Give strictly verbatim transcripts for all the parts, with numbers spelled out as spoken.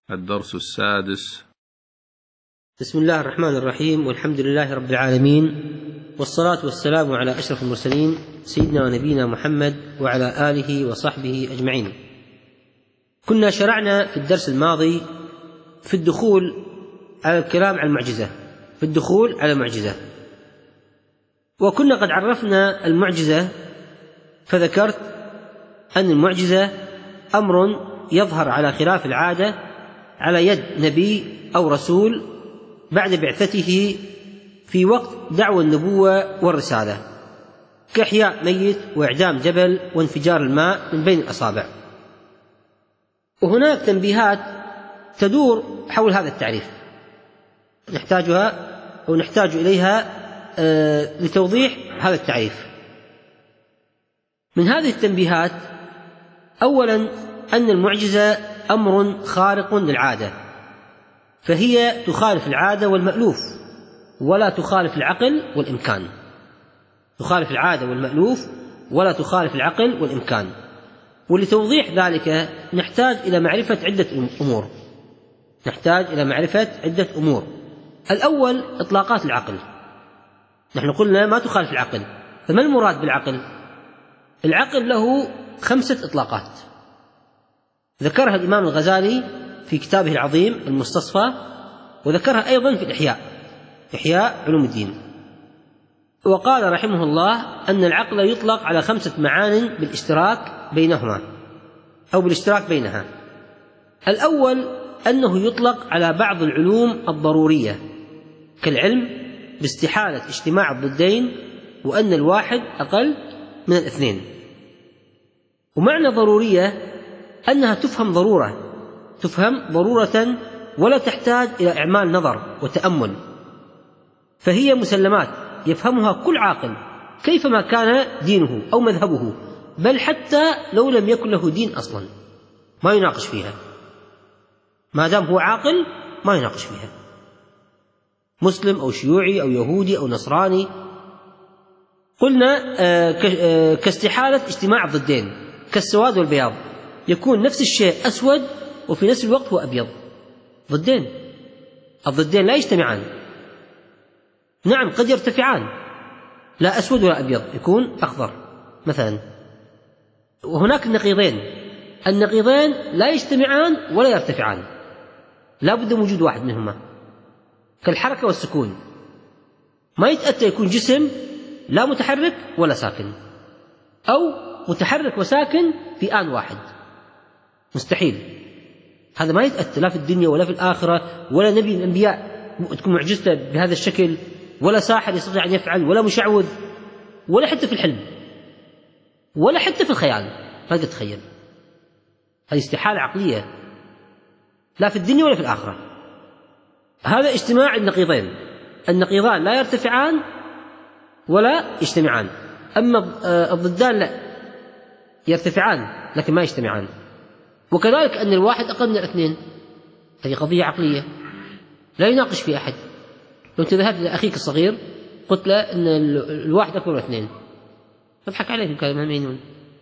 الدرس السادس. بسم الله الرحمن الرحيم، والحمد لله رب العالمين، والصلاة والسلام على أشرف المرسلين سيدنا ونبينا محمد وعلى آله وصحبه أجمعين. كنا شرعنا في الدرس الماضي في الدخول على الكلام عن المعجزة في الدخول على المعجزة وكنا قد عرفنا المعجزة، فذكرت أن المعجزة أمر يظهر على خلاف العادة على يد نبي أو رسول بعد بعثته في وقت دعوى النبوة والرسالة، كإحياء ميت وإعدام جبل وانفجار الماء من بين الأصابع. وهناك تنبيهات تدور حول هذا التعريف نحتاجها أو نحتاج إليها آه لتوضيح هذا التعريف. من هذه التنبيهات أولا أن المعجزة أمر خارق للعادة، فهي تخالف العادة والمألوف ولا تخالف العقل والإمكان تخالف العادة والمألوف ولا تخالف العقل والإمكان. ولتوضيح ذلك نحتاج إلى معرفة عدة أمور نحتاج إلى معرفة عدة أمور الأول إطلاقات العقل. نحن قلنا ما تخالف العقل، فما المراد بالعقل؟ العقل له خمسة إطلاقات ذكرها الإمام الغزالي في كتابه العظيم المستصفى، وذكرها أيضا في الإحياء إحياء علوم الدين. وقال رحمه الله أن العقل يطلق على خمسة معان بالاشتراك بينهما أو بالاشتراك بينها. الأول أنه يطلق على بعض العلوم الضرورية كالعلم باستحالة اجتماع الضدين وأن الواحد أقل من الاثنين. ومعنى ضرورية أنها تفهم ضرورة تفهم ضرورة ولا تحتاج إلى إعمال نظر وتأمل، فهي مسلمات يفهمها كل عاقل كيفما كان دينه أو مذهبه، بل حتى لو لم يكن له دين أصلا ما يناقش فيها، ما دام هو عاقل ما يناقش فيها، مسلم أو شيوعي أو يهودي أو نصراني. قلنا كاستحالة اجتماع الضدين كالسواد والبياض، يكون نفس الشيء أسود وفي نفس الوقت هو أبيض، ضدين الضدين لا يجتمعان. نعم قد يرتفعان، لا أسود ولا أبيض، يكون أخضر مثلا. وهناك النقيضين النقيضين لا يجتمعان ولا يرتفعان، لا بد من وجود واحد منهما كالحركة والسكون. ما يتأتى يكون جسم لا متحرك ولا ساكن، أو متحرك وساكن في آن واحد، مستحيل. هذا ما يتأتى لا في الدنيا ولا في الآخرة، ولا نبي من الأنبياء تكون معجزته بهذا الشكل، ولا ساحر يستطيع أن يفعل، ولا مشعوذ، ولا حتى في الحلم، ولا حتى في الخيال ما تتخيل. هذه استحالة عقلية لا في الدنيا ولا في الآخرة. هذا اجتماع النقيضين، النقيضان لا يرتفعان ولا يجتمعان، أما الضدان لا يرتفعان لكن ما يجتمعان. وكذلك أن الواحد أقل من الاثنين، هذه قضية عقلية لا يناقش فيها أحد. لو أنت ذهبت إلى أخيك الصغير قلت له أن الواحد أكبر من الاثنين، تضحك عليه في كلام مينون،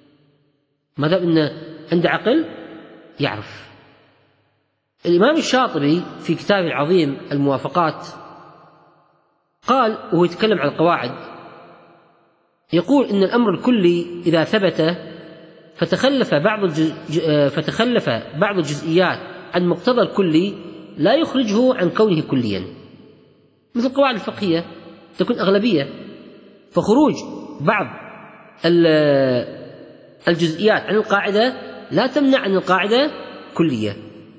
ما دام أنه عنده عقل يعرف. الإمام الشاطبي في كتابه العظيم الموافقات قال وهو يتكلم عن القواعد، يقول إن الأمر الكلي إذا ثبت فتخلف بعض الجز... فتخلف بعض الجزئيات عن مقتضى الكلي لا يخرجه عن كونه كليا، مثل القواعد الفقهية تكون أغلبية، فخروج بعض الجزئيات عن القاعدة لا تمنع عن القاعدة كلية.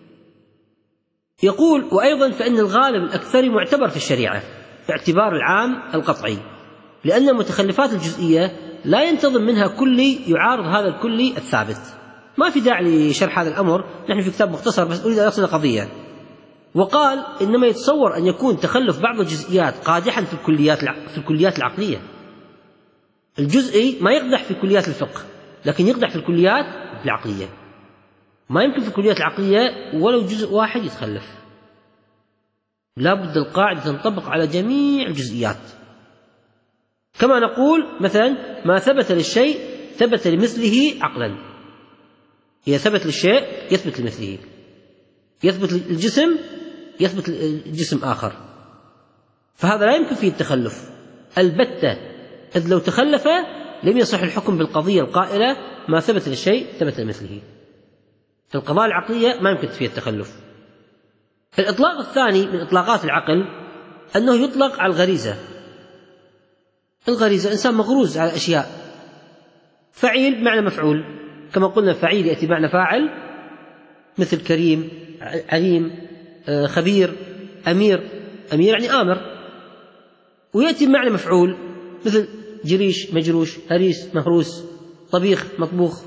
يقول وأيضا فإن الغالب الأكثر معتبر في الشريعة باعتبار العام القطعي، لأن المتخلفات الجزئية لا ينتظم منها كلي يعارض هذا الكلي الثابت. ما في داعي لشرح هذا الأمر، نحن في كتاب مختصر بس أريد أن أصل قضية. وقال إنما يتصور أن يكون تخلف بعض الجزئيات قادحا في الكليات في الكليات العقلية. الجزئي ما يقدح في كليات الفقه، لكن يقدح في الكليات العقلية. ما يمكن في الكليات العقلية ولو جزء واحد يتخلف، لا بد القاعدة تنطبق على جميع الجزئيات. كما نقول مثلا ما ثبت للشيء ثبت لمثله عقلا، إذا ثبت للشيء يثبت لمثله. يثبت الجسم يثبت الجسم آخر، فهذا لا يمكن فيه التخلف البتة، إذ لو تخلف لم يصح الحكم بالقضية القائلة ما ثبت للشيء ثبت لمثله. في القضايا العقلية ما يمكن فيه التخلف. الإطلاق الثاني من إطلاقات العقل أنه يطلق على الغريزة. الغريزة إنسان مغروز على أشياء، فعيل بمعنى مفعول، كما قلنا فعيل يأتي بمعنى فاعل مثل كريم، عليم، خبير، أمير. أمير يعني آمر، ويأتي بمعنى مفعول مثل جريش مجروش، هريس مهروس، طبيخ مطبوخ،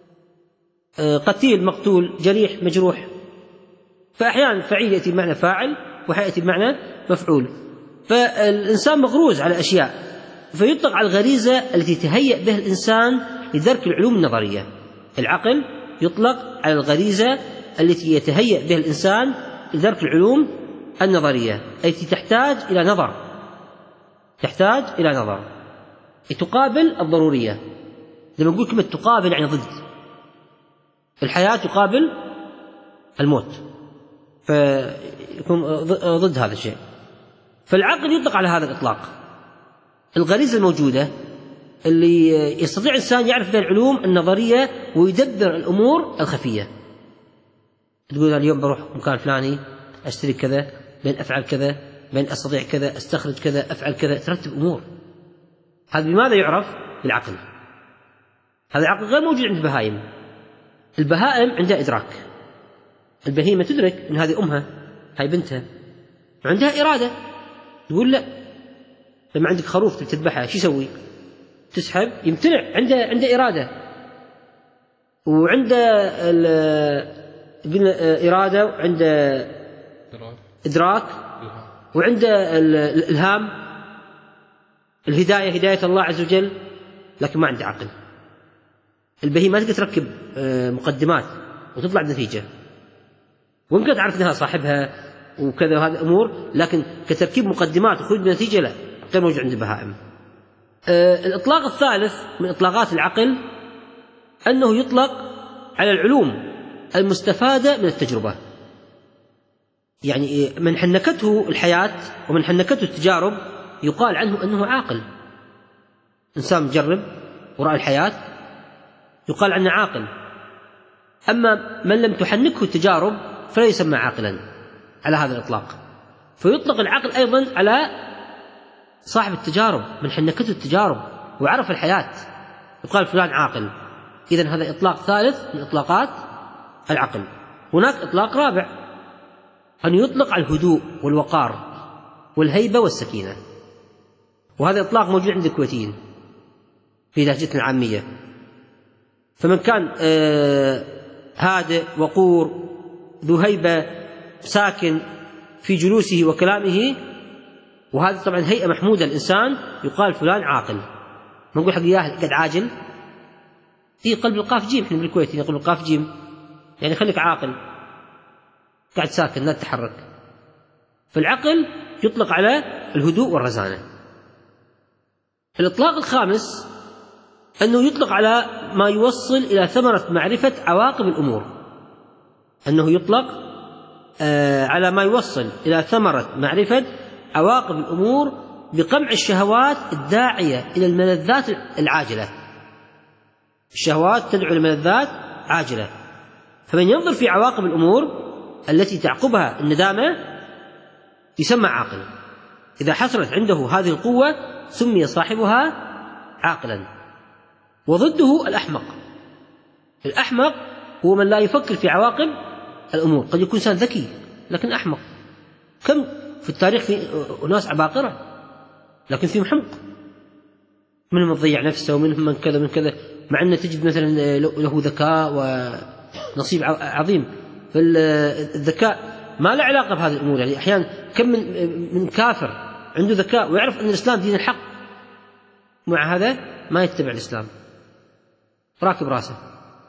قتيل مقتول، جريح مجروح. فأحيانا فعيل يأتي بمعنى فاعل وأحيانا يأتي بمعنى مفعول. فالإنسان مغروز على أشياء، فيطلق على الغريزة التي تهيأ بها الإنسان لدرك العلوم النظرية. العقل يطلق على الغريزة التي يتهيأ بها الإنسان لدرك العلوم النظرية، التي تحتاج إلى نظر تحتاج إلى نظر تقابل الضرورية. لما نقول كلمة تقابل يعني ضد. الحياة تقابل الموت، فيكون ضد هذا الشيء. فالعقل يطلق على هذا الإطلاق. الغريزة الموجودة اللي يستطيع الإنسان يعرف بها العلوم النظرية ويدبر الأمور الخفية. تقول اليوم بروح مكان فلاني أشتري كذا، بين أفعل كذا، بين أستطيع كذا، أستخرج كذا، أفعل كذا، ترتب أمور. هذا بماذا يعرف؟ بالعقل. هذا العقل غير موجود عند البهائم. البهائم عندها إدراك. البهيمة تدرك أن هذه أمها، هاي بنتها، وعندها إرادة. تقول لا. لما عندك خروف تذبحها شو يسوي؟ تسحب، يمتنع، عنده عنده إرادة، وعنده إرادة، وعنده إدراك، وعنده الإلهام، الهداية، هداية الله عز وجل، لكن ما عنده عقل. البهيمة ما تقدر تركب مقدمات وتطلع بنتيجة، ويمكن تعرف أنها صاحبها وكذا وهذه الأمور، لكن كتركيب مقدمات وخروج بنتيجة لا، غير موجود عند البهائم. الإطلاق الثالث من إطلاقات العقل أنه يطلق على العلوم المستفادة من التجربة. يعني من حنكته الحياة ومن حنكته التجارب يقال عنه أنه عاقل. إنسان مجرب ورأى الحياة يقال عنه عاقل. أما من لم تحنكه التجارب فلا يسمى عاقلا على هذا الإطلاق. فيطلق العقل أيضا على صاحب التجارب، من حنكته التجارب وعرف الحياة يقال فلان عاقل. إذن هذا إطلاق ثالث من إطلاقات العقل. هناك إطلاق رابع، أن يطلق على الهدوء والوقار والهيبة والسكينة، وهذا إطلاق موجود عند الكويتيين في لهجتنا العامية. فمن كان هادئ وقور ذو هيبة ساكن في جلوسه وكلامه، وهذا طبعا هيئة محمودة الإنسان، يقال فلان عاقل. ما نقول حق إياه قد عاجل، في قلب القاف جيم، إحنا بالكويت نقول القاف جيم، يعني خليك عاقل، قاعد ساكن لا تتحرك. فالعقل يطلق على الهدوء والرزانة. الإطلاق الخامس أنه يطلق على ما يوصل إلى ثمرة معرفة عواقب الأمور. أنه يطلق على ما يوصل إلى ثمرة معرفة عواقب الأمور بقمع الشهوات الداعية إلى الملذات العاجلة. الشهوات تدعو إلى ملذات عاجلة، فمن ينظر في عواقب الأمور التي تعقبها الندامة يسمى عاقل. إذا حصلت عنده هذه القوة سمي صاحبها عاقلا. وضده الأحمق. الأحمق هو من لا يفكر في عواقب الأمور. قد يكون إنسان ذكي لكن أحمق. كم في التاريخ في ناس عباقرة لكن فيهم حمق، منهم من ضيع نفسه ومنهم من كذا من كذا، مع أن تجد مثلا له ذكاء ونصيب عظيم. فالذكاء ما له علاقة بهذه الأمور. يعني أحيانا كم من, من كافر عنده ذكاء ويعرف أن الإسلام دين الحق، مع هذا ما يتبع الإسلام، راكب راسه.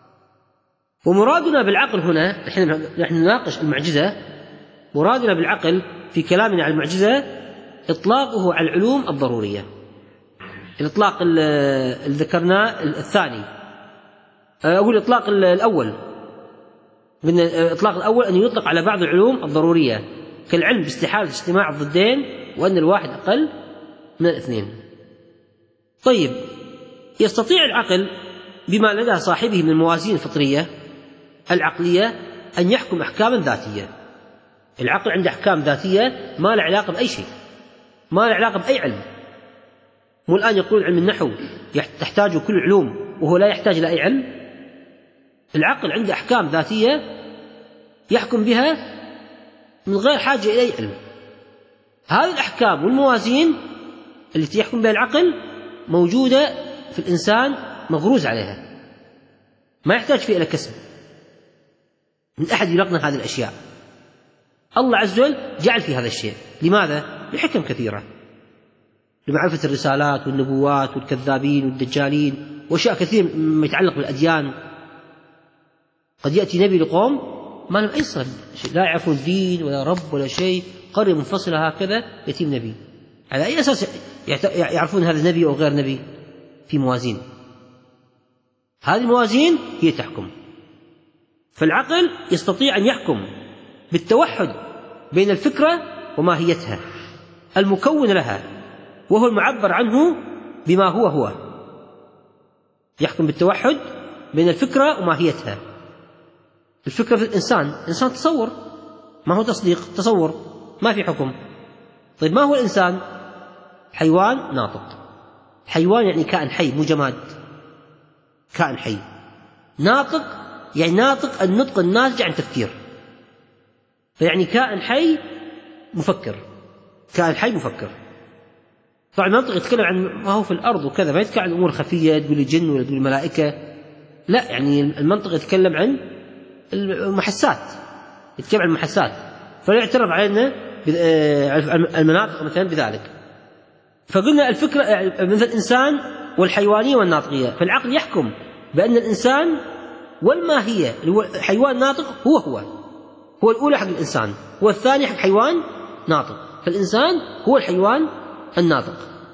ومرادنا بالعقل هنا، نحن نناقش المعجزة، مرادنا بالعقل في كلامنا عن المعجزة إطلاقه على العلوم الضرورية. الإطلاق اللي ذكرناه الثاني، أقول الإطلاق الأول من الإطلاق الأول أن يطلق على بعض العلوم الضرورية كالعلم باستحالة اجتماع الضدين وأن الواحد أقل من الاثنين. طيب، يستطيع العقل بما لدى صاحبه من الموازين الفطرية العقلية أن يحكم أحكاما ذاتية. العقل عنده أحكام ذاتية ما له علاقة بأي شيء، ما له علاقة بأي علم. مو الآن يقول علم النحو تحتاج كل العلوم وهو لا يحتاج إلى أي علم. العقل عنده أحكام ذاتية يحكم بها من غير حاجة إلى أي علم. هذه الأحكام والموازين التي يحكم بها العقل موجودة في الإنسان، مغروز عليها، ما يحتاج فيه إلى كسب من أحد يلقنا هذه الأشياء. الله عز وجل جعل في هذا الشيء. لماذا؟ لحكم كثيرة، لمعرفة الرسالات والنبوات والكذابين والدجالين وأشياء كثير مما يتعلق بالأديان. قد يأتي نبي لقوم ما لهم أي صلة، لا يعرفون دين ولا رب ولا شيء، قرية منفصلة هكذا يتيم نبي. على أي أساس يعرفون هذا نبي أو غير نبي؟ في موازين، هذه الموازين هي تحكم. فالعقل يستطيع أن يحكم بالتوحد بين الفكرة وماهيتها المكون لها، وهو المعبر عنه بما هو هو. يحكم بالتوحد بين الفكرة وماهيتها. الفكرة في الإنسان، الإنسان تصور، ما هو تصديق، تصور، ما في حكم. طيب ما هو الإنسان؟ حيوان ناطق. حيوان يعني كائن حي، مو جماد، كائن حي. ناطق يعني ناطق النطق الناتج عن تفكير، فيعني كائن حي مفكر، كائن حي مفكر. طبعا المنطق يتكلم عن ما هو في الأرض وكذا، ما يتكلم عن أمور خفية تقول الجن ولا تقول الملائكة، لا، يعني المنطق يتكلم عن المحسات، يتكلم عن المحسات. فلا يعترض علينا المناطق مثلا بذلك. فقلنا الفكرة مثل الإنسان والحيوانية والناطقية. فالعقل يحكم بأن الإنسان والماهية اللي هو حيوان ناطق هو هو هو الأولى حق الإنسان، والثاني حق حيوان ناطق. فالإنسان هو الحيوان الناطق.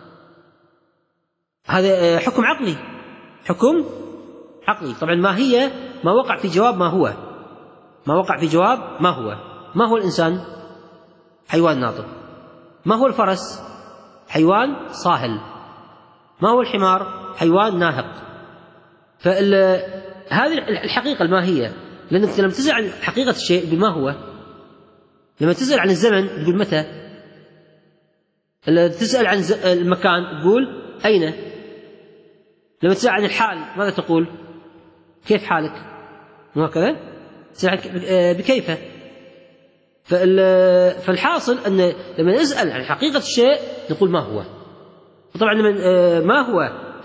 هذا حكم عقلي، حكم عقلي. طبعا ماهية ما وقع في جواب ما هو، ما وقع في جواب ما هو. ما هو الإنسان؟ حيوان ناطق. ما هو الفرس؟ حيوان صاهل. ما هو الحمار؟ حيوان ناهق. فهذه الحقيقة الماهية، لأنك لما تسأل عن حقيقة الشيء تقول ما هو، لما تسأل عن الزمن تقول متى، لما تسأل عن المكان تقول أين، لما تسأل عن الحال ماذا تقول؟ كيف حالك؟ وهكذا تسأل بكيف. فالحاصل أن لما نسأل عن حقيقة الشيء نقول ما هو. وطبعا لما ما هو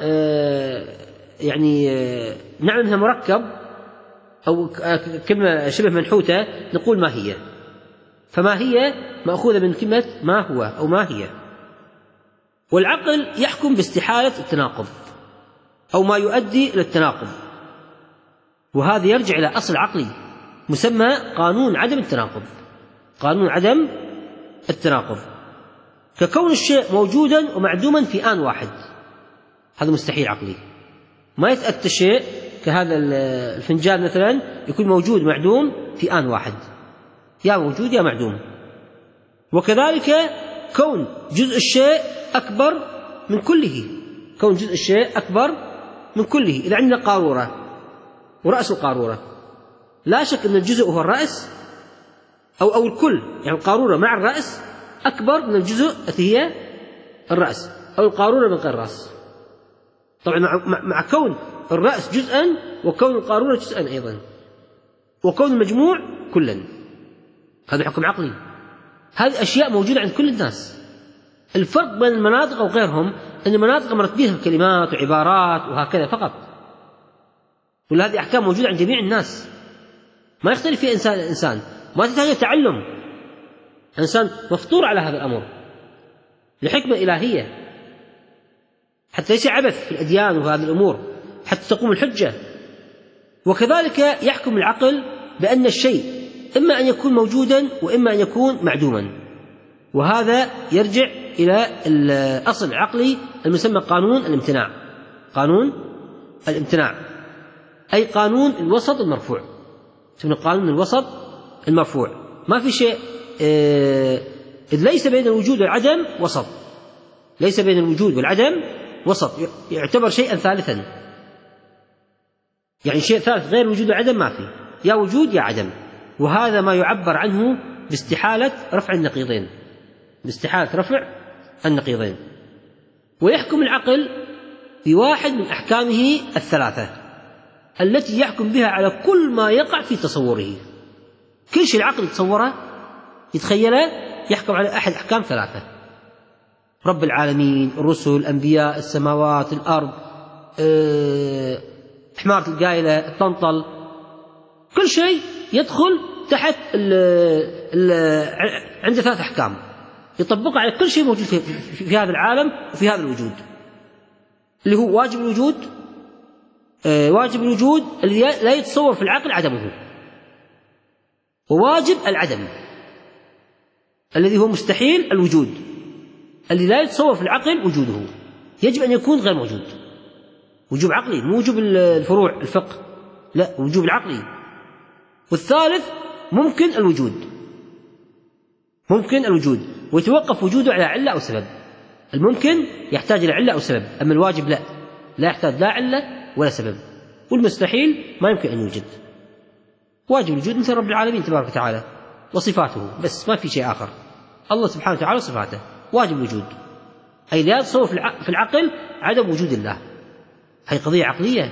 يعني نعمل منها مركب أو كلمة شبه منحوتة نقول ما هي. فما هي مأخوذة من كلمة ما هو أو ما هي. والعقل يحكم باستحالة التناقض أو ما يؤدي إلى التناقض، وهذا يرجع إلى أصل عقلي مسمى قانون عدم التناقض. قانون عدم التناقض ككون الشيء موجودا ومعدوما في آن واحد، هذا مستحيل عقلي. ما يتأتى شيء كهذا الفنجان مثلا يكون موجود معدوم في آن واحد، يا موجود يا معدوم. وكذلك كون جزء الشيء أكبر من كله، كون جزء الشيء أكبر من كله. إذا عندنا قارورة ورأس القارورة، لا شك أن الجزء هو الرأس أو أو الكل، يعني القارورة مع الرأس أكبر من الجزء التي هي الرأس، أو القارورة من غير الرأس. طبعا مع, مع كون الرأس جزءا وكون القارورة جزءا أيضا، وكون المجموع كلا. هذا حكم عقلي. هذه أشياء موجودة عند كل الناس. الفرق بين المناطق وغيرهم أن المناطق مرت بها كلمات وعبارات وهكذا فقط، ولا هذه أحكام موجودة عند جميع الناس، ما يختلف فيها إنسان الإنسان، ما تحتاج تعلم. الإنسان مفطور على هذا الأمر لحكمة إلهية، حتى ليس عبث في الأديان وهذه الأمور، حتى تقوم الحجة. وكذلك يحكم العقل بأن الشيء إما أن يكون موجودا وإما أن يكون معدوما، وهذا يرجع إلى الأصل العقلي المسمى قانون الامتناع. قانون الامتناع أي قانون الوسط المرفوع. من قانون الوسط المرفوع. ما في شيء آه إذ ليس بين الوجود والعدم وسط، ليس بين الوجود والعدم وسط، يعتبر شيئا ثالثا، يعني شيء ثالث غير الوجود والعدم ما في، يا وجود يا عدم. وهذا ما يعبر عنه باستحالة رفع النقيضين، باستحالة رفع النقيضين. ويحكم العقل بواحد من أحكامه الثلاثة التي يحكم بها على كل ما يقع في تصوره. كل شيء العقل يتصوره يتخيله يحكم على أحد أحكام ثلاثة: رب العالمين، الرسل، الأنبياء، السماوات، الأرض، أه، حمارة القايلة، الطنطل. كل شيء يدخل تحت ال ال عنده ثلاث أحكام يطبقها على كل شيء موجود في, في, في هذا العالم وفي هذا الوجود، اللي هو واجب الوجود، أه واجب الوجود الذي لا يتصور في العقل عدمه، وواجب العدم الذي هو مستحيل الوجود الذي لا يتصور في العقل وجوده، يجب أن يكون غير موجود. وجوب عقلي، مو وجوب الفروع الفقه، لا، وجوب العقلي. والثالث ممكن الوجود، ممكن الوجود ويتوقف وجوده على علة أو سبب. الممكن يحتاج إلى علة أو سبب، أما الواجب لا، لا يحتاج لا علة ولا سبب. والمستحيل ما يمكن أن يوجد. واجب الوجود مثل رب العالمين تبارك وتعالى وصفاته، بس ما في شيء آخر. الله سبحانه وتعالى صفاته واجب الوجود، أي لا يتصور في العقل عدم وجود الله. هي قضية عقلية.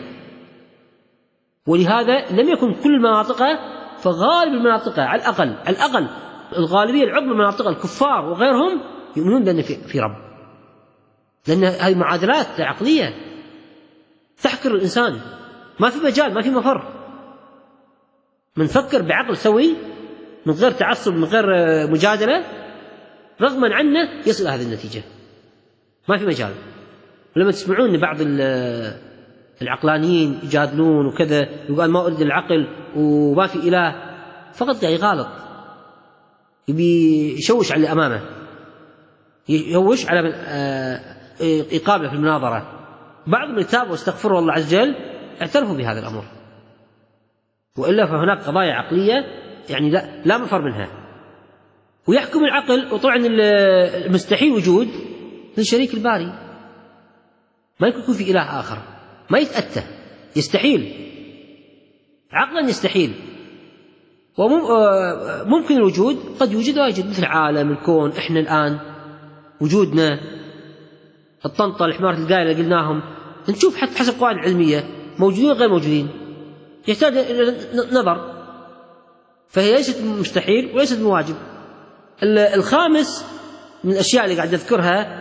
ولهذا لم يكن كل مناطقه، فغالب المناطق على الأقل الأقل الغالبية العظمى من مناطق الكفار وغيرهم يؤمنون بأن في رب، لأن هذه معادلات عقلية تحكر الإنسان. ما في مجال، ما في مفر. من فكر بعقل سوي من غير تعصب، من غير مجادلة، رغما عنه يصل هذه النتيجة. ما في مجال. ولما تسمعون بعض العقلانيين يجادلون وكذا، يقول ما أريد العقل وما في إله، فقط قاعد يغالط، يبي يشوش على اللي أمامه، يشوش على إقامة في المناظرة. بعض من التابوا واستغفروا الله عز وجل اعترفوا بهذا الأمر، وإلا فهناك قضايا عقلية يعني لا, لا مفر منها. ويحكم العقل، وطبعا المستحيل وجود من شريك الباري، ما يكون في إله آخر، ما يتأتى، يستحيل عقلا، يستحيل. وممكن الوجود قد يوجد واجد، مثل عالم الكون، إحنا الآن وجودنا، الطنطا، الحمارة القايلة قلناهم، نشوف حتى حسب قواعد علمية موجودين غير موجودين، يحتاج إلى نظر، فهي ليست مستحيل وليست مواجب. الخامس من الأشياء اللي قاعد أذكرها،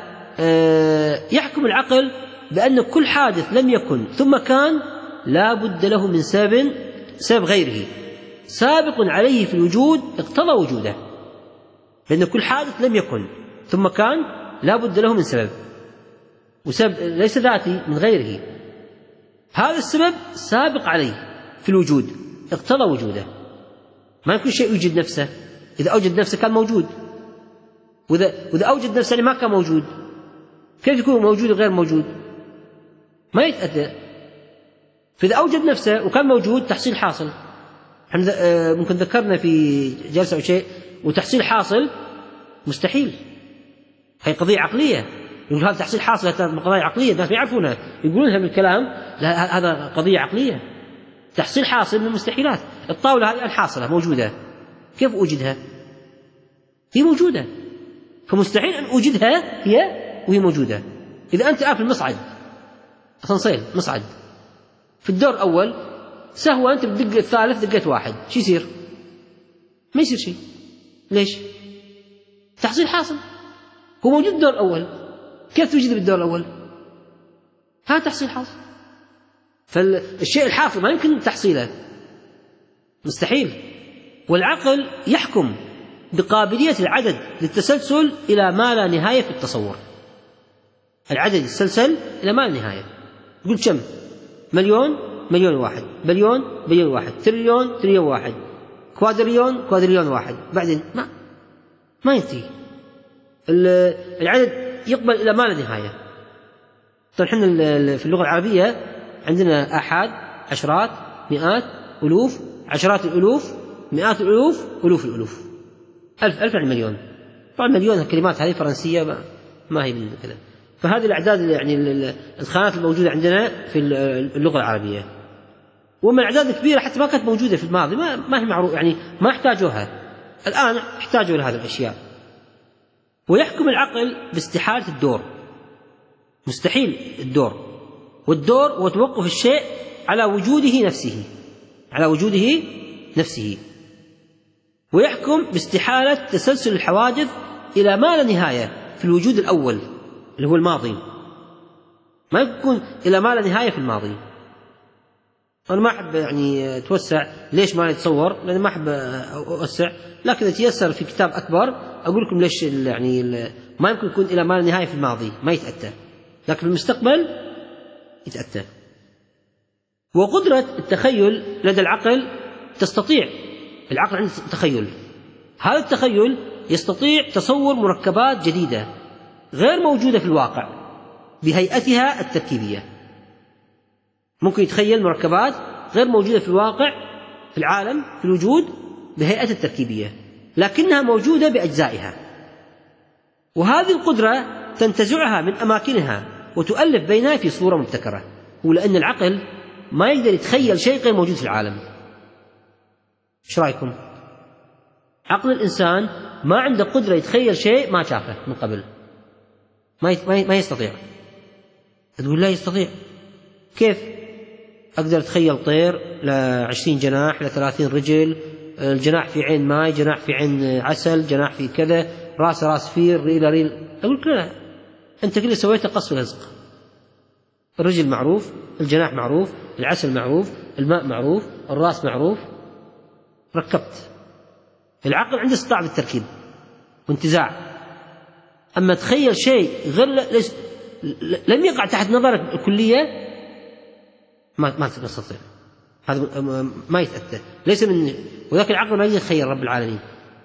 يحكم العقل بأن كل حادث لم يكن ثم كان لا بد له من سبب سبب غيره سابق عليه في الوجود اقتضى وجوده. لأن كل حادث لم يكن ثم كان لا بد له من سبب، وسبب ليس ذاتي من غيره، هذا السبب سابق عليه في الوجود اقتضى وجوده. ما يكون شيء يوجد نفسه، إذا أوجد نفسه كان موجود، وإذا, وإذا أوجد نفسه ما كان موجود، كيف يكون موجود غير موجود؟ ما يتأتى. فإذا أوجد نفسه وكان موجود تحصيل حاصل. احنا ممكن ذكرنا في جلسة أو شيء، وتحصيل حاصل مستحيل، هي قضية عقلية. يقول هذا تحصيل حاصل، هذا قضايا عقلية، الناس يعرفونها يقولونها بالكلام، لا هذا قضية عقلية. تحصيل حاصل من المستحيلات. الطاولة هذه حاصلة موجودة، كيف أوجدها؟ هي موجودة، فمستحيل أن أوجدها هي وهي موجودة. إذا أنت آكل مصعد، أسانسير مصعد في الدور الأول، سهوة أنت بدق الثالث دقيت واحد، شو يصير؟ ما يصير شيء. ليش؟ تحصيل حاصل، هو موجود الدور الأول، كيف توجده بالدور الأول؟ هذا تحصيل حاصل. فالشيء الحاصل ما يمكن تحصيله، مستحيل. والعقل يحكم بقابلية العدد للتسلسل إلى ما لا نهاية في التصور. العدد يتسلسل إلى ما لا نهاية. قلت كم؟ مليون، مليون واحد، بليون، بليون واحد، تريليون، تريليون واحد، كوادريون، كوادريون واحد، بعدين ما ما ينتهي. العدد يقبل إلى ما لا نهاية. طيب احنا في اللغة العربية عندنا آحاد، عشرات، مئات، ألوف، عشرات الألوف، مئات الألوف، ألوف الألوف، ألف ألف يعني مليون. طبعا مليون الكلمات هذه فرنسية ما, ما هي من كذا. فهذه الأعداد يعني الخانات الموجودة عندنا في اللغة العربية، ومن أعداد كبيرة حتى ما كانت موجودة في الماضي، ما, ما هي معروف، يعني ما احتاجوها، الآن احتاجوا لهذه الأشياء. ويحكم العقل باستحالة الدور، مستحيل الدور، والدور هو توقف الشيء على وجوده نفسه، على وجوده نفسه. ويحكم باستحالة تسلسل الحوادث إلى ما لا نهاية في الوجود الأول اللي هو الماضي، ما يكون إلى ما لا نهاية في الماضي. أنا ما أحب يعني أتوسع، ليش ما يتصور؟ لأن ما أحب أوسع، لكن يتيسر في كتاب أكبر أقول لكم ليش يعني ما يمكن يكون إلى ما لا نهاية في الماضي، ما يتأتى، لكن في المستقبل يتأتى. وقدرة التخيل لدى العقل، تستطيع العقل عنده تخيل، هذا التخيل يستطيع تصور مركبات جديدة غير موجودة في الواقع بهيئتها التركيبية. ممكن يتخيل مركبات غير موجودة في الواقع، في العالم، في الوجود، بهيئة التركيبية، لكنها موجودة بأجزائها. وهذه القدرة تنتزعها من أماكنها وتؤلف بينها في صورة مبتكرة، ولأن العقل ما يقدر يتخيل شيء غير موجود في العالم. ايش رايكم؟ عقل الإنسان ما عنده قدرة يتخيل شيء ما شافه من قبل، ما ما يستطيع. تقول لا يستطيع، كيف؟ أقدر أتخيل طير لعشرين جناح، لثلاثين رجل، الجناح في عين ماء، جناح في عين عسل، جناح في كذا، راس راس فيل، ريل ريل. أقول لا، أنت كل سويته قص ولزق. الرجل معروف، الجناح معروف، العسل معروف، الماء معروف، الراس معروف، ركبت. العقل عنده استطاعة بالتركيب وانتزاع. أما تخيل شيء غير لم يقع تحت نظرك الكلية ما ما تستطيع، هذا ما يتأتى، ليس من وذاك العقل ما يتخيل رب العالمين،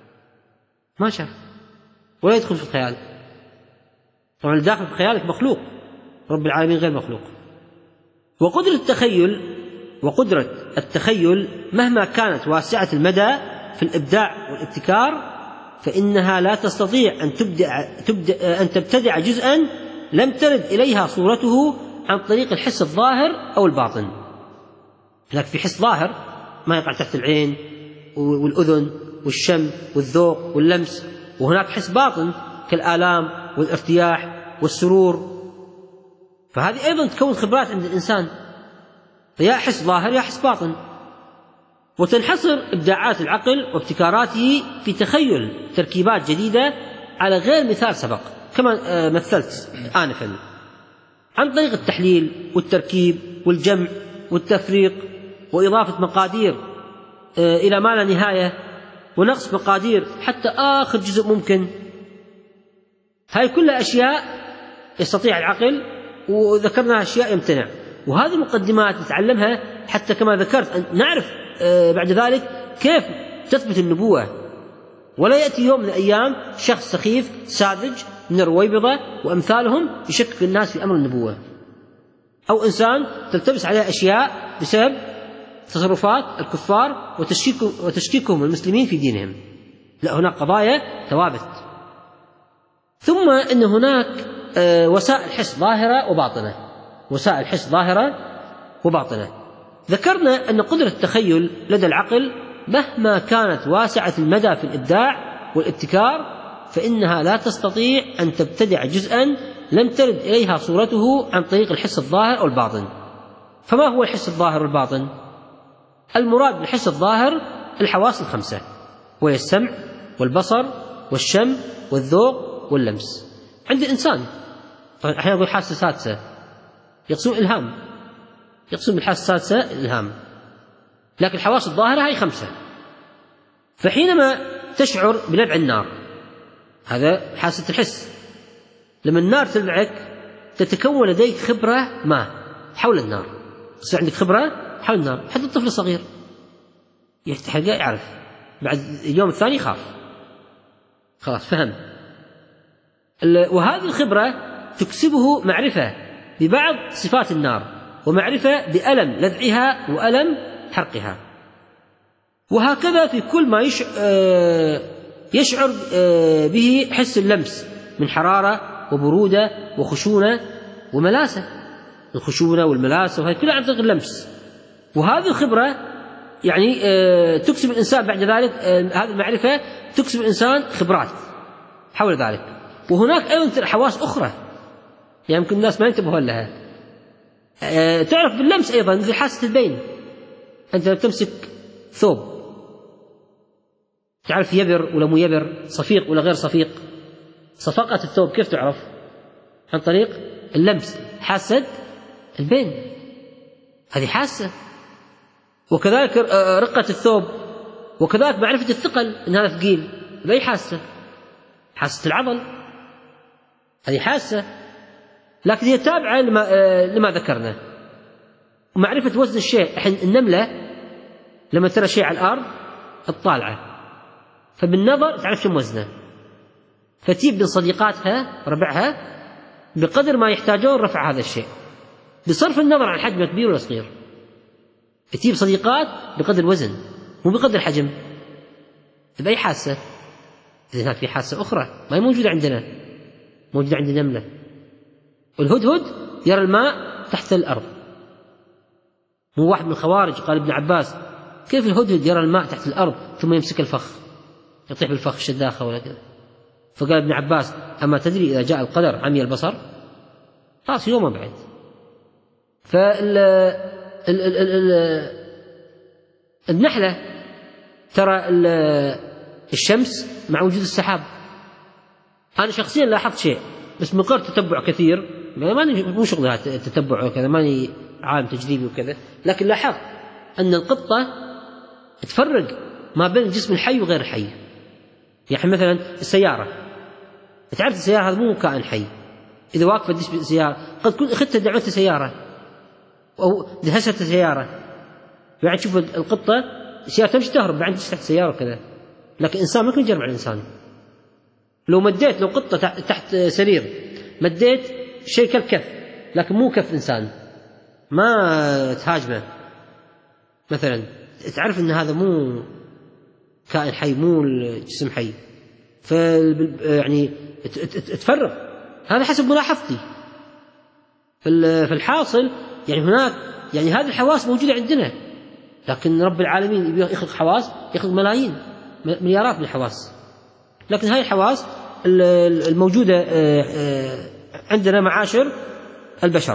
ما شاف ولا يدخل في الخيال. طبعا الداخل في خيالك مخلوق، رب العالمين غير مخلوق. وقدرة التخيل وقدرة التخيل مهما كانت واسعة المدى في الإبداع والابتكار، فإنها لا تستطيع أن تبدع, تبدع أن تبتدع جزءا لم ترد إليها صورته عن طريق الحس الظاهر أو الباطن. لكن في حس ظاهر ما يقع تحت العين والأذن والشم والذوق واللمس، وهناك حس باطن كالآلام والارتياح والسرور، فهذه أيضا تكون خبرات عند الإنسان، فيا حس ظاهر يا حس باطن. وتنحصر إبداعات العقل وابتكاراته في تخيل تركيبات جديدة على غير مثال سبق كما مثلت آنفا، عن طريق التحليل والتركيب والجمع والتفريق وإضافة مقادير إلى ما لا نهاية ونقص مقادير حتى آخر جزء ممكن. هاي كلها أشياء يستطيع العقل، وذكرنا أشياء يمتنع. وهذه المقدمات نتعلمها حتى كما ذكرت أن نعرف بعد ذلك كيف تثبت النبوة. ولا يأتي يوم من الأيام شخص سخيف ساذج من الرويبضة وأمثالهم يشكك الناس في أمر النبوة، أو إنسان تلتبس عليه أشياء بسبب تصرفات الكفار وتشكيكهم المسلمين في دينهم. لا، هناك قضايا ثوابت. ثم إن هناك وسائل حس ظاهرة وباطنة، وسائل حس ظاهرة وباطنة. ذكرنا أن قدرة التخيل لدى العقل مهما كانت واسعة المدى في الإبداع والابتكار، فإنها لا تستطيع أن تبتدع جزءا لم ترد إليها صورته عن طريق الحس الظاهر أو الباطن. فما هو الحس الظاهر والباطن؟ المراد بالحس الظاهر الحواس الخمسة، وهي السمع والبصر والشم والذوق واللمس. عند الإنسان أحيانا يقول حاسة سادسة، يقسم الإلهام، يقسم الحاسة السادسة الإلهام، لكن الحواس الظاهرة هي خمسة. فحينما تشعر بلمع النار، هذا حاسة الحس، لما النار تلمعك تتكون لديك خبرة ما حول النار، تصير عندك خبرة حول النار. حتى الطفل الصغير يحتاج يعرف، بعد اليوم الثاني يخاف، خلاص فهم. وهذه الخبرة تكسبه معرفة ببعض صفات النار، ومعرفة بألم لذعها وألم حرقها. وهكذا في كل ما يشعر به حس اللمس من حرارة وبرودة وخشونة وملاسة. الخشونة والملاسة وهي كلها عن طريق اللمس. وهذه الخبرة يعني تكسب الإنسان بعد ذلك، هذه المعرفة تكسب الإنسان خبرات حول ذلك. وهناك أيضا حواس أخرى يعني يمكن الناس ما ينتبهون لها. تعرف باللمس أيضا مثل حاسة البين. أنت لو تمسك ثوب تعرف يبر ولا مو يبر، صفيق ولا غير صفيق. صفقة الثوب كيف تعرف؟ عن طريق اللمس، حاسة البين، هذه حاسة. وكذلك رقة الثوب، وكذلك معرفة الثقل إن هذا ثقيل، بأي حاسة؟ حاسة العضل، هذه حاسة، لكن هي تابعة لما, لما ذكرنا. ومعرفة وزن الشيء، الحين النملة لما ترى شيء على الأرض الطالعة فبالنظر تعرف كم وزنه، فتجيب من صديقاتها ربعها بقدر ما يحتاجون رفع هذا الشيء بصرف النظر عن حجمه كبير ولا صغير. تجيب صديقات بقدر الوزن مو بقدر الحجم. بأي حاسة؟ إذن هناك في حاسة أخرى ما هي موجودة عندنا، موجودة عند النملة. والهدهد يرى الماء تحت الأرض. مو واحد من الخوارج قال ابن عباس كيف الهدهد يرى الماء تحت الأرض ثم يمسك الفخ يطيح بالفخ الشداخة ولا كذا؟ فقال ابن عباس أما تدري إذا جاء القدر عمي البصر؟ خلاص يوم بعد. فال ال ال ال النحلة ترى الشمس مع وجود السحاب. أنا شخصيا لاحظت شيء بس من غير تتبع كثير، ماني مو شغلها تتبع وكذا، ماني عالم تجريبي وكذا، لكن لاحظت أن القطة تفرق ما بين الجسم الحي وغير الحي. يعني مثلا السيارة، تعرف السيارة هذا مو كائن حي، إذا واقفة تدش بالسيارة قد تكون أخذت دعوتها سيارة أو دهشت سيارة. يعني تشوف القطة السيارة تمشي تهرب بعدين تحت سيارة وكذا، لكن الإنسان ما يمكن يجرب على الإنسان. لو مديت لو قطة تحت سرير مديت شيء كالكف لكن مو كف إنسان ما تهاجمه مثلا، تعرف أن هذا مو كائن حي مو الجسم حي. ف يعني تفرق هذا حسب ملاحظتي. فالحاصل يعني هناك يعني هذه الحواس موجودة عندنا، لكن رب العالمين يخلق حواس، يخلق ملايين مليارات من الحواس، لكن هذه الحواس الموجودة عندنا معاشر البشر.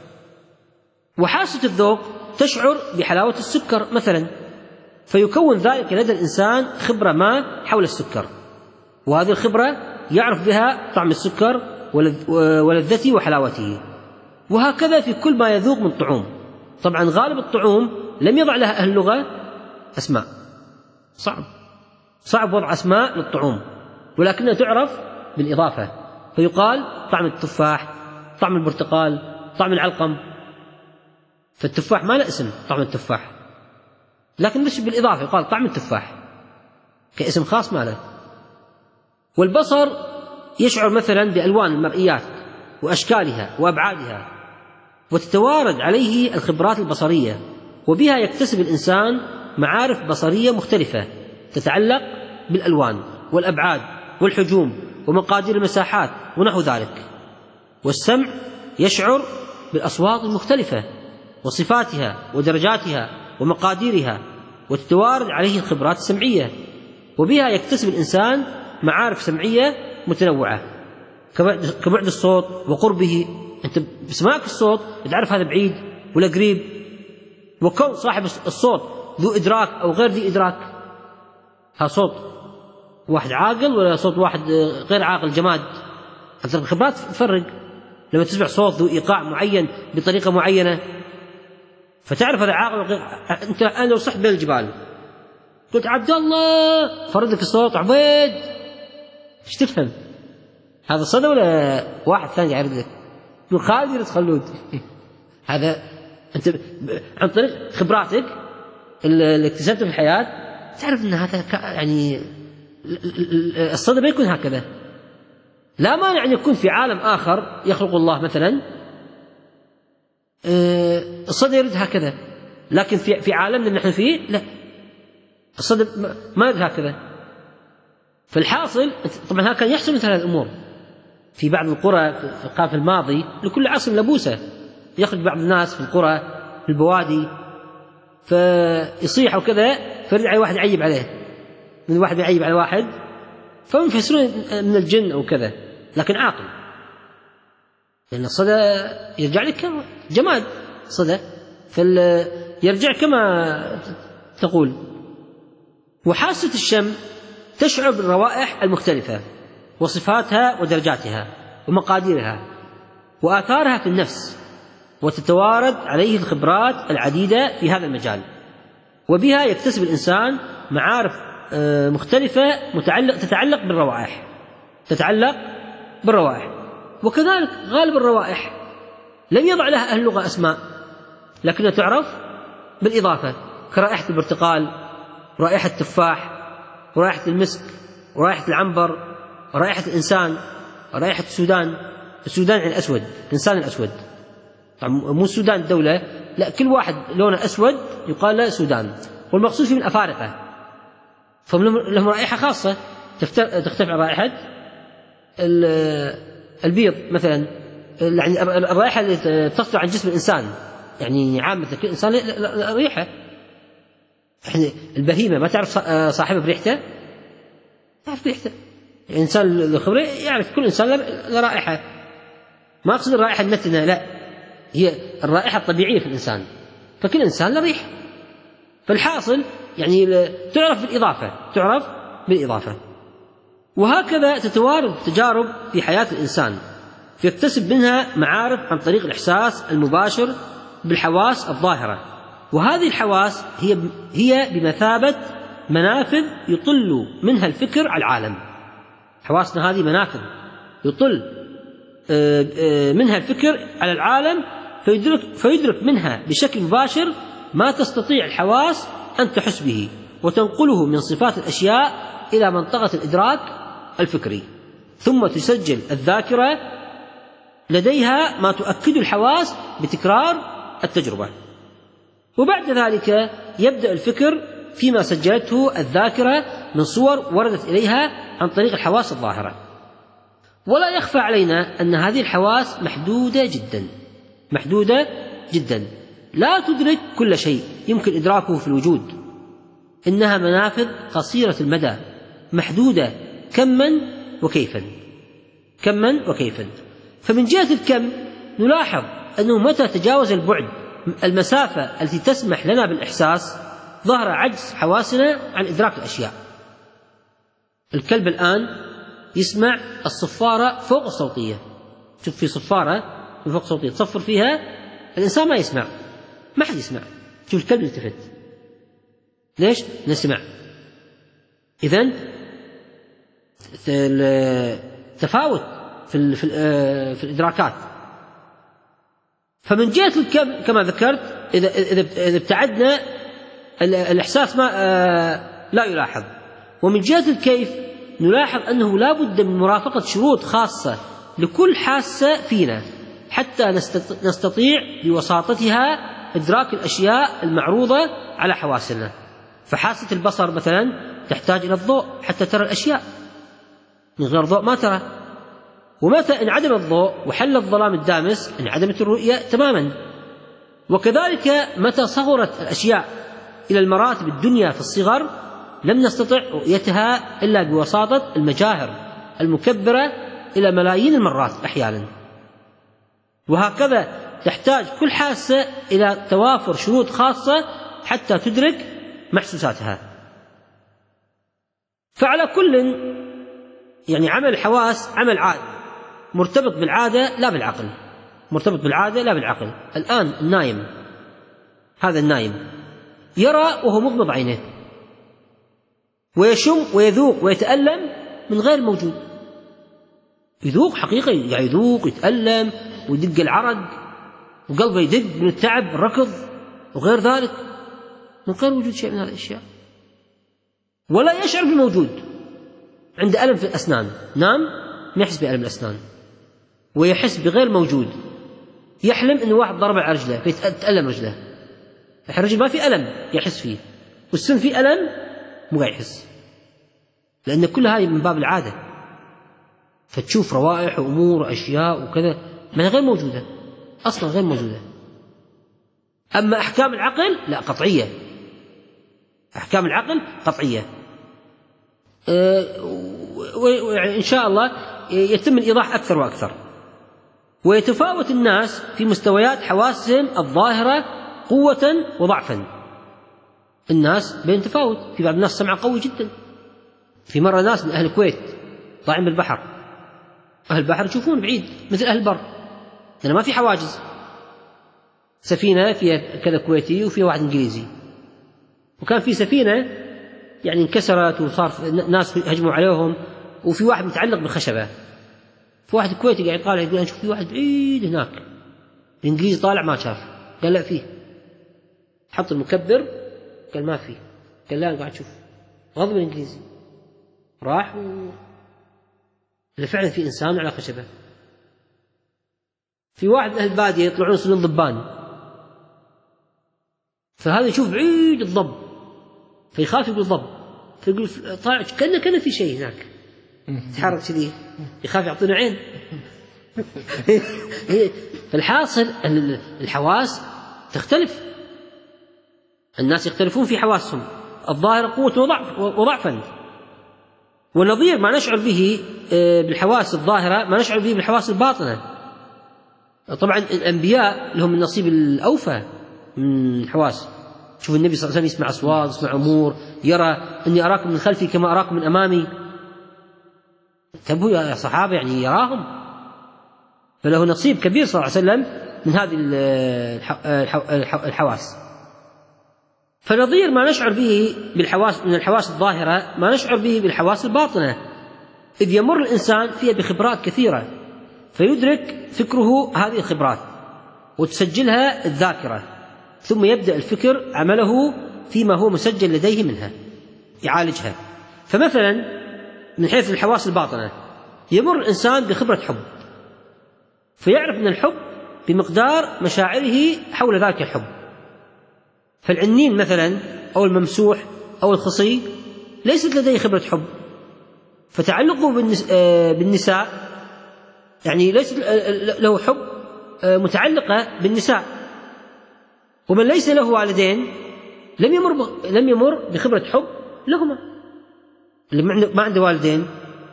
وحاسة الذوق تشعر بحلاوة السكر مثلا، فيكون ذلك لدى الإنسان خبرة ما حول السكر، وهذه الخبرة يعرف بها طعم السكر ولذته وحلاوته. وهكذا في كل ما يذوق من طعوم. طبعا غالب الطعوم لم يضع لها أهل اللغة أسماء، صعب صعب وضع أسماء للطعوم، ولكنها تعرف بالإضافة، فيقال طعم التفاح، طعم البرتقال، طعم العلقم. فالتفاح ما له اسم طعم التفاح، لكن مش بالإضافة يقال طعم التفاح كاسم خاص ما له. والبصر يشعر مثلا بألوان المرئيات وأشكالها وأبعادها، وتتوارد عليه الخبرات البصرية، وبها يكتسب الإنسان معارف بصرية مختلفة تتعلق بالألوان والأبعاد والحجوم ومقادير المساحات ونحو ذلك. والسمع يشعر بالأصوات المختلفة وصفاتها ودرجاتها ومقاديرها، وتتوارد عليه الخبرات السمعية، وبها يكتسب الإنسان معارف سمعية متنوعة كبعد الصوت وقربه. أنت بسماعك الصوت تعرف هذا بعيد ولا قريب، وكون صاحب الصوت ذو إدراك أو غير ذي إدراك، هذا صوت واحد عاقل ولا صوت واحد غير عاقل جماد. أنت الخبرات تفرق لما تسمع صوت ذو إيقاع معين بطريقة معينة فتعرف هذا عاقل وغير. أنت أنا لو صحت بين الجبال قلت عبد الله فرد لك الصوت عبيد، ايش تفهم؟ هذا صدى ولا واحد ثاني يعرض لك؟ من خالد يرد خلود. هذا أنت عن طريق خبراتك اللي اكتسبتها في الحياة تعرف أن هذا يعني الصدى ما يكون هكذا. لا مانع أن يكون في عالم آخر يخلق الله مثلا الصدى يرد هكذا، لكن في في عالمنا نحن فيه لا، الصدى ما يرد هكذا. فالحاصل طبعا هذا كان يحصل مثل هذه الأمور في بعض القرى في القرن الماضي، لكل عصر لبوسة. يخرج بعض الناس في القرى في البوادي فيصيح وكذا، فيرجع واحد يعيب عليه، من واحد يعيب على واحد، فهم يفسرون من الجن أو كذا، لكن عاقل، لأن الصدى يرجع لك جماد صدى، فيرجع كما تقول. وحاسة الشم تشعر بالروائح المختلفة وصفاتها ودرجاتها ومقاديرها وآثارها في النفس، وتتوارد عليه الخبرات العديدة في هذا المجال، وبها يكتسب الإنسان معارف مختلفة متعلق تتعلق بالروائح تتعلق بالروائح وكذلك غالب الروائح لم يضع لها أهل اللغة أسماء، لكنها تعرف بالإضافة، كرائحة البرتقال، رائحة التفاح، ورائحة المسك، ورائحة العنبر، ورائحة الإنسان، ورائحة السودان. السودان يعني الأسود، الإنسان الأسود، مو السودان الدولة، لا، كل واحد لونه أسود يقال له سودان، والمقصود فيه من الأفارقة، فلهم رائحة خاصة تختلف عن رائحة البيض مثلا، يعني الرائحة اللي تصدر عن جسم الإنسان، يعني عامة كل إنسان ريحة. البهيمة ما تعرف صاحبه بريحته، تعرف ريحته. الإنسان الخبرة يعرف كل إنسان له رائحة، ما أقصد الرائحة النتنة، لا، هي الرائحة الطبيعية في الإنسان، فكل إنسان له ريحة. فالحاصل يعني تعرف بالإضافة تعرف بالإضافة وهكذا تتوارد التجارب في حياة الإنسان، فيكتسب منها معارف عن طريق الإحساس المباشر بالحواس الظاهرة، وهذه الحواس هي هي بمثابة منافذ يطل منها الفكر على العالم. حواسنا هذه منافذ يطل منها الفكر على العالم، فيدرك, فيدرك منها بشكل مباشر ما تستطيع الحواس أن تحس به، وتنقله من صفات الأشياء إلى منطقة الإدراك الفكري، ثم تسجل الذاكرة لديها ما تؤكد الحواس بتكرار التجربة، وبعد ذلك يبدأ الفكر فيما سجلته الذاكرة من صور وردت إليها عن طريق الحواس الظاهرة. ولا يخفى علينا أن هذه الحواس محدودة جدا محدودة جدا لا تدرك كل شيء يمكن إدراكه في الوجود، إنها منافذ قصيرة المدى محدودة كما وكيفا كما وكيفا فمن جهة الكم نلاحظ أنه متى تجاوز البعد المسافة التي تسمح لنا بالإحساس ظهر عجز حواسنا عن إدراك الأشياء. الكلب الآن يسمع الصفارة فوق الصوتية، شوف في صفارة من فوق صوتية تصفر فيها، الإنسان ما يسمع، ما حد يسمع، شوف الكلب يلتفت، ليش؟ نسمع. إذن تفاوت في في الإدراكات. فمن جهة الكم كما ذكرت إذا إذا ابتعدنا الإحساس ما لا يلاحظ، ومن جهة الكيف نلاحظ أنه لا بد من مرافقة شروط خاصة لكل حاسة فينا حتى نستطيع بوساطتها إدراك الأشياء المعروضة على حواسنا. فحاسة البصر مثلا تحتاج إلى الضوء حتى ترى الأشياء، من غير ضوء ما ترى. ومتى انعدم الضوء وحل الظلام الدامس انعدمت الرؤية تماما. وكذلك متى صغرت الأشياء إلى المراتب الدنيا في الصغر لم نستطع رؤيتها إلا بوساطة المجاهر المكبرة إلى ملايين المرات أحيانا. وهكذا تحتاج كل حاسة إلى توافر شروط خاصة حتى تدرك محسوساتها. فعلى كل يعني عمل الحواس عمل عاد مرتبط بالعادة لا بالعقل، مرتبط بالعادة لا بالعقل. الآن النايم، هذا النايم يرى وهو مغمض عينه، ويشم ويذوق ويتألم من غير موجود، يذوق حقيقي، يعني يذوق ويتألم ويدق العرق وقلبه يدق من التعب الركض وغير ذلك من غير وجود شيء من هذه الأشياء، ولا يشعر بالموجود. عند ألم في الأسنان نام ما يحس بألم الأسنان، ويحس بغير موجود. يحلم إنه واحد ضرب على رجله فيتألم رجله، الرجل ما في ألم يحس فيه، والسن في ألم مو قاعد يحس، لأن كل هذه من باب العادة، فتشوف روائح وأمور وأشياء وكذا ما غير موجودة أصلا، غير موجودة. أما أحكام العقل لا، قطعية، أحكام العقل قطعية. وإن شاء الله يتم الإيضاح أكثر وأكثر. ويتفاوت الناس في مستويات حواسهم الظاهرة قوة وضعفا. الناس بين تفاوت، في بعض الناس سمعه قوي جدا. في مرة ناس من أهل الكويت طالعين بالبحر، أهل البحر يشوفون بعيد مثل أهل البر، لأن ما في حواجز. سفينة فيها كذا كويتي وفيها واحد إنجليزي، وكان في سفينة يعني انكسرت وصار ناس هجموا عليهم، وفي واحد متعلق بالخشبة، في واحد كويتي قاعد يطالع يقول أنا شوف في واحد بعيد هناك، الإنجليزي طالع ما شاف، قال لا فيه، حط المكبر قال ما فيه، قال لا أنا قاعد أشوف، غضب الإنجليزي راح و... فعلا في إنسان على خشبة. في واحد من أهل البادية يطلعون يصيدون ضبان، فهذا يشوف بعيد الضب فيخاف يقول ضب، فيقول طالع كأنه كأنه في شيء هناك تحرك كذي، يخاف يعطينا عين. فالحاصل أن الحواس تختلف، الناس يختلفون في حواسهم الظاهرة قوة وضعف وضعفا. والنظير ما نشعر به بالحواس الظاهرة ما نشعر به بالحواس الباطنة. طبعا الأنبياء لهم النصيب الأوفى من الحواس. شوف النبي صلى الله عليه وسلم يسمع أصوات، يسمع أمور، يرى أني أراكم من خلفي كما أراكم من أمامي. تبوا يا صحابة يعني يراهم، فله نصيب كبير صلى الله عليه وسلم من هذه الحواس. فنظير ما نشعر به بالحواس من الحواس الظاهرة ما نشعر به بالحواس الباطنة، إذ يمر الإنسان فيها بخبرات كثيرة، فيدرك فكره هذه الخبرات وتسجلها الذاكرة، ثم يبدأ الفكر عمله فيما هو مسجل لديه منها، يعالجها. فمثلا من حيث الحواس الباطنة يمر الإنسان بخبرة حب، فيعرف من الحب بمقدار مشاعره حول ذلك الحب. فالعنين مثلا أو الممسوح أو الخصي ليست لديه خبرة حب، فتعلقه بالنساء يعني ليس له حب متعلقة بالنساء. ومن ليس له والدين لم يمر لم يمر بخبرة حب لهما. اللي ما عنده والدين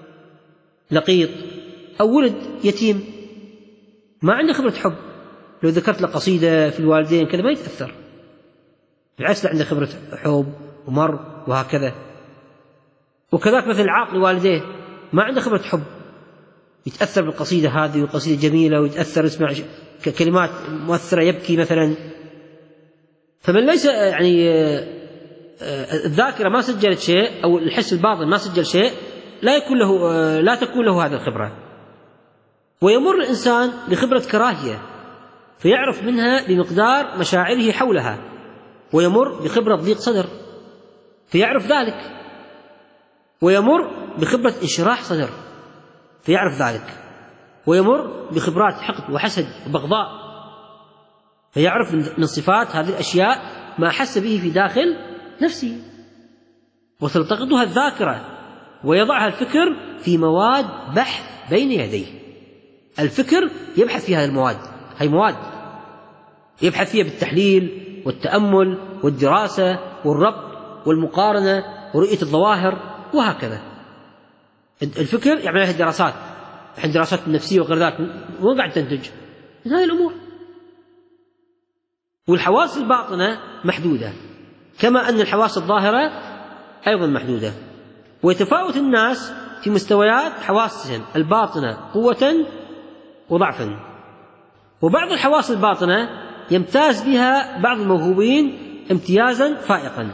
لقيط أو ولد يتيم ما عنده خبرة حب، لو ذكرت له قصيدة في الوالدين كذا ما يتأثر، بالعكس عنده خبرة حب ومر وهكذا. وكذلك مثل العاقل والديه ما عنده خبرة حب، يتأثر بالقصيدة هذه وقصيدة جميلة ويتأثر يسمع كلمات مؤثرة يبكي مثلا. فمن ليس يعني الذاكرة ما سجلت شيء أو الحس الباطن ما سجل شيء لا يكون له لا تكون له هذه الخبرة. ويمر الإنسان بخبرة كراهية فيعرف منها بمقدار مشاعره حولها، ويمر بخبرة ضيق صدر فيعرف ذلك، ويمر بخبرة انشراح صدر فيعرف ذلك، ويمر بخبرات حقد وحسد وبغضاء فيعرف من صفات هذه الأشياء ما أحس به في داخل نفسه. وتلتقطها الذاكرة ويضعها الفكر في مواد بحث بين يديه. الفكر يبحث في هذه المواد، هي مواد يبحث فيها بالتحليل والتأمل والدراسة والربط والمقارنة ورؤية الظواهر وهكذا. الفكر يعمل لها دراسات، الحين دراسات النفسية وغير ذلك، وين قاعد تنتج من هذه الأمور. والحواس الباطنة محدودة كما أن الحواس الظاهرة أيضا محدودة. ويتفاوت الناس في مستويات حواسهم الباطنة قوة وضعفا. وبعض الحواس الباطنة يمتاز بها بعض الموهوبين امتيازا فائقا،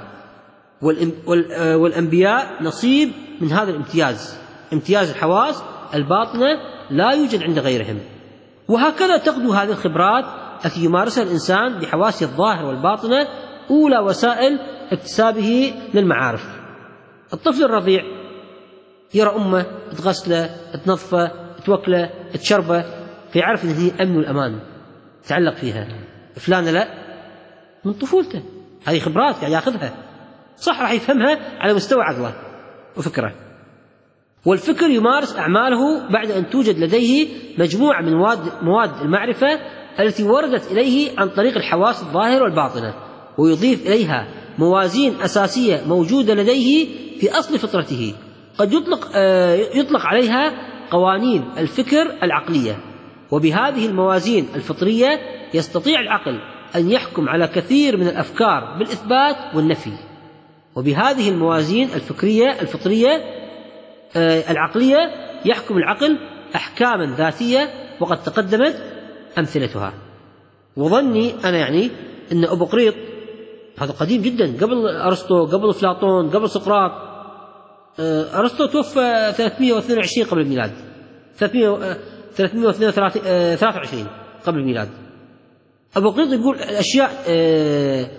والأنبياء نصيب من هذا الامتياز، امتياز الحواس الباطنة لا يوجد عند غيرهم. وهكذا تغدو هذه الخبرات التي يمارسها الإنسان بحواسه الظاهرة والباطنة أولى وسائل اكتسابه للمعارف. الطفل الرضيع يرى أمه تغسله تنظفه توكله تشربه فيعرف أن هي أمن والأمان، تعلق فيها. فلان لا، من طفولته هذه خبرات يعني يأخذها صح راح يفهمها على مستوى عقله وفكره. والفكر يمارس أعماله بعد أن توجد لديه مجموعة من مواد, مواد المعرفة التي وردت إليه عن طريق الحواس الظاهرة والباطنة، ويضيف إليها موازين أساسية موجودة لديه في أصل فطرته، قد يطلق, آه يطلق عليها قوانين الفكر العقلية. وبهذه الموازين الفطرية يستطيع العقل أن يحكم على كثير من الأفكار بالإثبات والنفي. وبهذه الموازين الفكرية الفطرية آه العقلية يحكم العقل أحكاما ذاتية، وقد تقدمت أمثلتها. وظني أنا يعني أن أبو قريط هذا قديم جدا، قبل أرسطو، قبل أفلاطون، قبل سقراط. آه أرسطو توفى ثلاثمائة واثنين وعشرين قبل الميلاد، ثلاثمائة واثنين وثلاثين قبل الميلاد. أبو قريط يقول الأشياء آه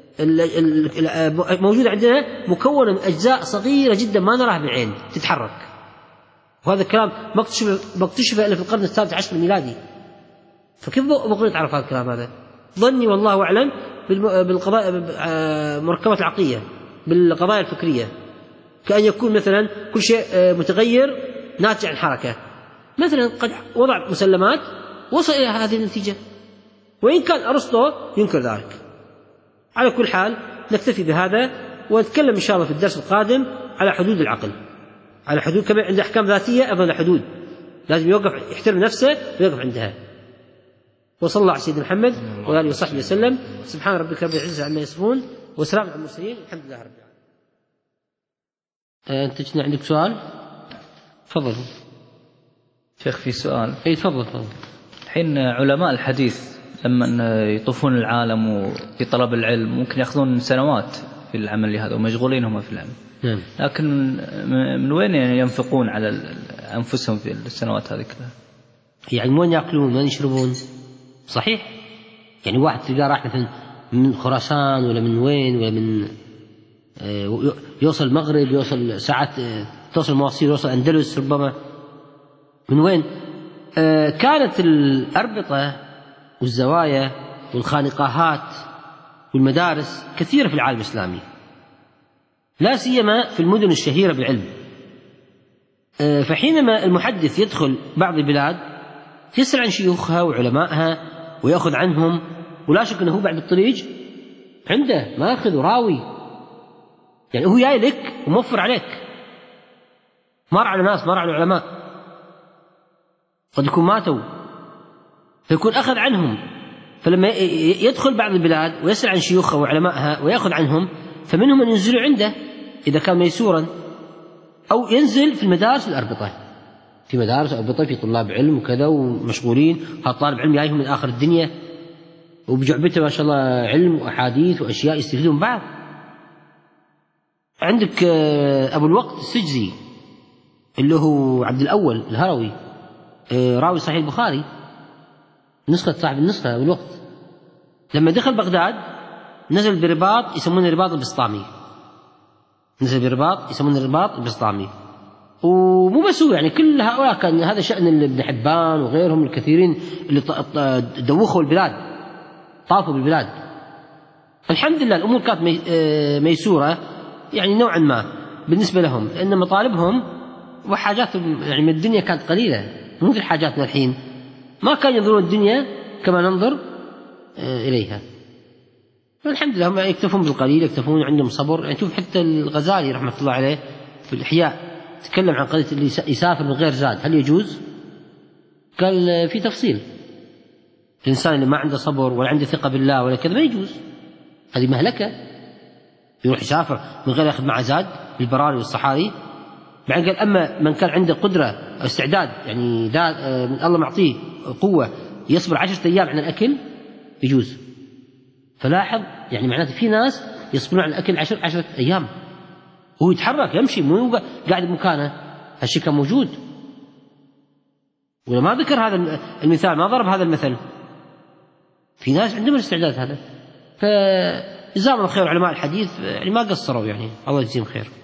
موجودة عندنا مكونة من أجزاء صغيرة جدا ما نراها بالعين تتحرك، وهذا الكلام ما اكتشفه إلا في القرن السادس عشر الميلادي. فكيف أبو قريط عرف هذا الكلام هذا؟ ظني والله أعلم بالقضايا مركبات العقلية، بالقضايا الفكرية، كأن يكون مثلا كل شيء متغير ناتج عن حركة، مثلا قد وضع مسلمات وصل إلى هذه النتيجة، وإن كان أرسطو ينكر ذلك. على كل حال نكتفي بهذا، ونتكلم إن شاء الله في الدرس القادم على حدود العقل، على حدود كمان عند أحكام ذاتية أيضا حدود لازم يوقف، يحترم نفسه ويوقف عندها. وصلى الله على سيدنا محمد وآله وصحبه وسلم. سبحان ربك رب العزة عما يصفون وسلام على المرسلين، الحمد لله رب العالمين. أنت كنا عندك سؤال؟ تفضل شيخ. في سؤال. أي تفضل تفضل. الحين علماء الحديث لما يطوفون العالم وفي طلب العلم ممكن يأخذون سنوات في العمل هذا ومشغولين هم في العلم، نعم. لكن من وين ينفقون على أنفسهم في السنوات هذه كلها؟ يعني من وين يأكلون وين يشربون؟ صحيح. يعني واحد تلقاه راح مثلا من خراسان ولا من وين ولا من يوصل المغرب، يوصل ساعات توصل مواصيل، يوصل أندلس ربما. من وين؟ كانت الأربطة والزوايا والخانقاهات والمدارس كثيرة في العالم الإسلامي، لا سيما في المدن الشهيرة بالعلم. فحينما المحدث يدخل بعض البلاد يسأل عن شيوخها وعلمائها ويأخذ عنهم، ولا شك أنه بعد الطريق عنده ماخذ وراوي، يعني هو جاي لك وموفر عليك، مر على ناس، مر على علماء قد يكون ماتوا فيكون أخذ عنهم. فلما يدخل بعض البلاد ويسأل عن شيوخها وعلمائها ويأخذ عنهم، فمنهم من ينزل عنده إذا كان ميسورا، أو ينزل في المدارس الأربطة، في مدارس أربطة في طلاب علم وكذا ومشغولين. هذا طالب علم جايهم من آخر الدنيا وبجعبته ما شاء الله علم وأحاديث وأشياء يستفيدون بعض. عندك أبو الوقت السجزي اللي هو عبد الأول الهروي، راوي صحيح البخاري، نسخة صاحب النسخة أبو الوقت، لما دخل بغداد نزل برباط يسمونه الرباط البسطامي، نزل برباط يسمونه الرباط البسطامي. ومو بس هو، يعني كل هؤلاء كان هذا شأن ابن حبان وغيرهم الكثيرين اللي دوخوا البلاد، طافوا بالبلاد. الحمد لله الأمور كانت ميسورة يعني نوعا ما بالنسبة لهم، لأن مطالبهم وحاجاتهم يعني من الدنيا كانت قليلة، مو مثل حاجاتنا الحين، ما كانوا ينظرون الدنيا كما ننظر إليها. والحمد لله هم يكتفون بالقليل، يكتفون، عندهم صبر. يعني شوف حتى الغزالي رحمة الله عليه في الإحياء تكلم عن قضية اللي يسافر من غير زاد هل يجوز؟ قال في تفصيل، الإنسان اللي ما عنده صبر ولا عنده ثقة بالله ولا كذا ما يجوز، هذه مهلكة، يروح يسافر من غير يأخذ معه زاد بالبراري والصحاري. بعدين قال أما من كان عنده قدرة أو استعداد، يعني من الله معطيه قوة يصبر عشرة أيام عن الأكل يجوز. فلاحظ يعني معناته في ناس يصبرون عن الأكل عشر عشرة أيام وهو يتحرك يمشي، مو قاعد بمكانه، هالشيء كان موجود. وما ذكر هذا المثال، ما ضرب هذا المثل، في ناس عندهم الاستعداد هذا. فجزاهم الله خير علماء الحديث، يعني ما قصروا، يعني الله يجزيهم خير.